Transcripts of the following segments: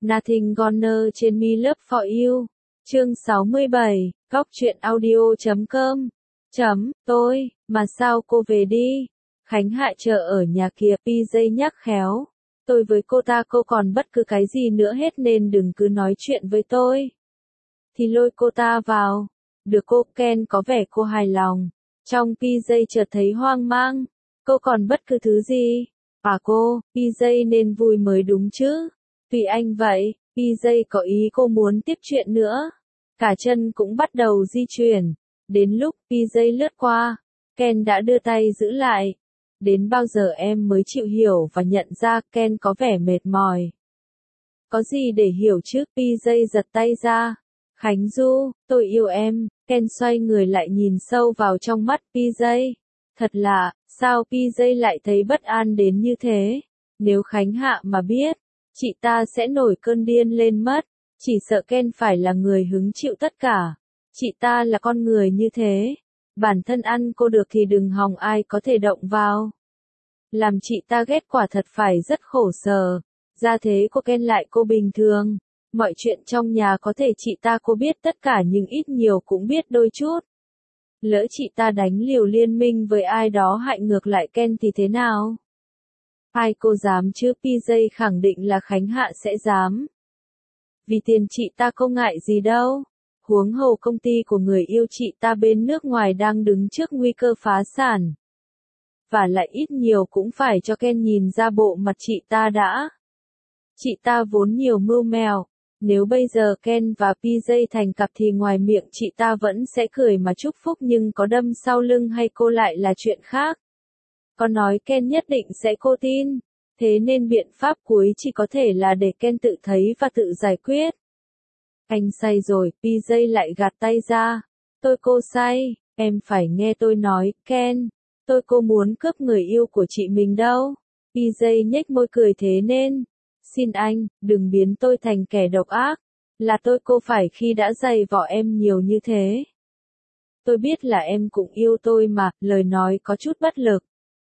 Nothing Gonna trên Me Love For You. Chương 67, goctruyện audio.com. Tôi, mà sao cô về đi? Khánh Hạ chờ ở nhà kìa, PJ nhắc khéo. Tôi với cô còn bất cứ cái gì nữa hết nên đừng cứ nói chuyện với tôi. Thì lôi cô ta vào. Được cô, Ken có vẻ cô hài lòng. Trong PJ chợt thấy hoang mang. Cô còn bất cứ thứ gì? Cô, PJ nên vui mới đúng chứ. Tùy anh vậy, PJ có ý cô muốn tiếp chuyện nữa. Cả chân cũng bắt đầu di chuyển. Đến lúc PJ lướt qua, Ken đã đưa tay giữ lại. Đến bao giờ em mới chịu hiểu và nhận ra Ken có vẻ mệt mỏi. Có gì để hiểu chứ, PJ giật tay ra. Khánh Du, tôi yêu em. Ken xoay người lại nhìn sâu vào trong mắt PJ. Thật lạ, sao PJ lại thấy bất an đến như thế? Nếu Khánh Hạ mà biết, chị ta sẽ nổi cơn điên lên mất. Chỉ sợ Ken phải là người hứng chịu tất cả. Chị ta là con người như thế. Bản thân ăn cô được thì đừng hòng ai có thể động vào. Làm chị ta ghét quả thật phải rất khổ sở. Gia thế của Ken lại cô bình thường. Mọi chuyện trong nhà có thể chị ta cô biết tất cả nhưng ít nhiều cũng biết đôi chút. Lỡ chị ta đánh liều liên minh với ai đó hại ngược lại Ken thì thế nào? Ai cô dám chứ, PJ khẳng định là Khánh Hạ sẽ dám. Vì tiền chị ta không ngại gì đâu. Huống hồ công ty của người yêu chị ta bên nước ngoài đang đứng trước nguy cơ phá sản. Và lại ít nhiều cũng phải cho Ken nhìn ra bộ mặt chị ta đã. Chị ta vốn nhiều mưu mèo. Nếu bây giờ Ken và PJ thành cặp thì ngoài miệng chị ta vẫn sẽ cười mà chúc phúc, nhưng có đâm sau lưng hay cô lại là chuyện khác. Có nói Ken nhất định sẽ cô tin. Thế nên biện pháp cuối chỉ có thể là để Ken tự thấy và tự giải quyết. Anh say rồi, PJ lại gạt tay ra. Tôi cô say, em phải nghe tôi nói, Ken. Tôi cô muốn cướp người yêu của chị mình đâu. PJ nhếch môi cười thế nên. Xin anh, đừng biến tôi thành kẻ độc ác. Là tôi cô phải khi đã dày vò em nhiều như thế. Tôi biết là em cũng yêu tôi mà, lời nói có chút bất lực.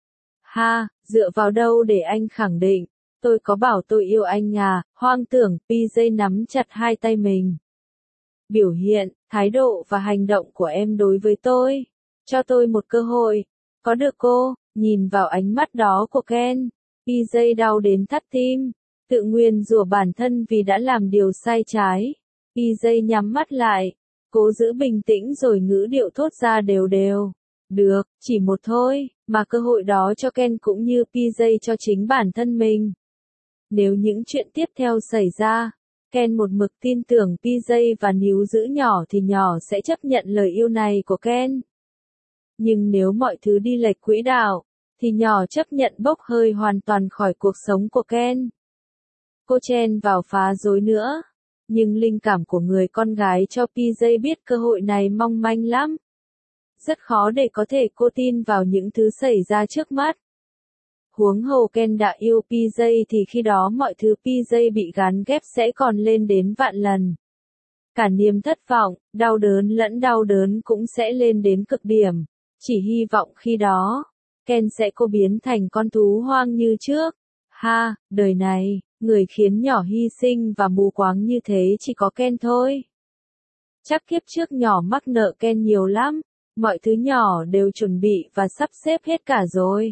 Ha, dựa vào đâu để anh khẳng định? Tôi có bảo tôi yêu anh à? Hoang tưởng, PJ nắm chặt hai tay mình. Biểu hiện, thái độ và hành động của em đối với tôi. Cho tôi một cơ hội. Có được cô? Nhìn vào ánh mắt đó của Ken. PJ đau đến thắt tim. Tự nguyền rủa bản thân vì đã làm điều sai trái. PJ nhắm mắt lại. Cố giữ bình tĩnh rồi ngữ điệu thốt ra đều đều. Được, chỉ một thôi, mà cơ hội đó cho Ken cũng như PJ cho chính bản thân mình. Nếu những chuyện tiếp theo xảy ra, Ken một mực tin tưởng PJ và níu giữ nhỏ thì nhỏ sẽ chấp nhận lời yêu này của Ken. Nhưng nếu mọi thứ đi lệch quỹ đạo, thì nhỏ chấp nhận bốc hơi hoàn toàn khỏi cuộc sống của Ken. Cô chen vào phá rối nữa. Nhưng linh cảm của người con gái cho PJ biết cơ hội này mong manh lắm. Rất khó để có thể cô tin vào những thứ xảy ra trước mắt. Huống hồ Ken đã yêu PJ thì khi đó mọi thứ PJ bị gán ghép sẽ còn lên đến vạn lần. Cả niềm thất vọng, đau đớn lẫn đau đớn cũng sẽ lên đến cực điểm. Chỉ hy vọng khi đó, Ken sẽ cô biến thành con thú hoang như trước. Ha, đời này, người khiến nhỏ hy sinh và mù quáng như thế chỉ có Ken thôi. Chắc kiếp trước nhỏ mắc nợ Ken nhiều lắm. Mọi thứ nhỏ đều chuẩn bị và sắp xếp hết cả rồi.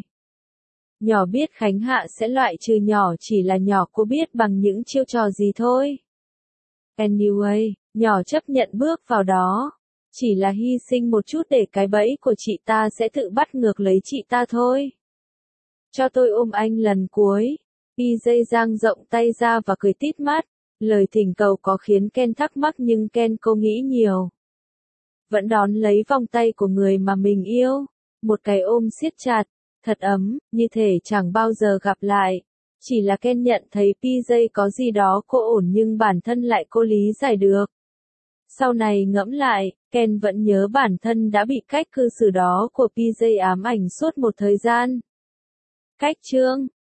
Nhỏ biết Khánh Hạ sẽ loại trừ nhỏ, chỉ là nhỏ cô biết bằng những chiêu trò gì thôi. Anyway, nhỏ chấp nhận bước vào đó. Chỉ là hy sinh một chút để cái bẫy của chị ta sẽ tự bắt ngược lấy chị ta thôi. Cho tôi ôm anh lần cuối. PJ dang rộng tay ra và cười tít mắt. Lời thỉnh cầu có khiến Ken thắc mắc nhưng Ken cô nghĩ nhiều. Vẫn đón lấy vòng tay của người mà mình yêu. Một cái ôm siết chặt, thật ấm, như thể chẳng bao giờ gặp lại. Chỉ là Ken nhận thấy PJ có gì đó cô ổn nhưng bản thân lại cô lý giải được. Sau này ngẫm lại, Ken vẫn nhớ bản thân đã bị cách cư xử đó của PJ ám ảnh suốt một thời gian. Cách chương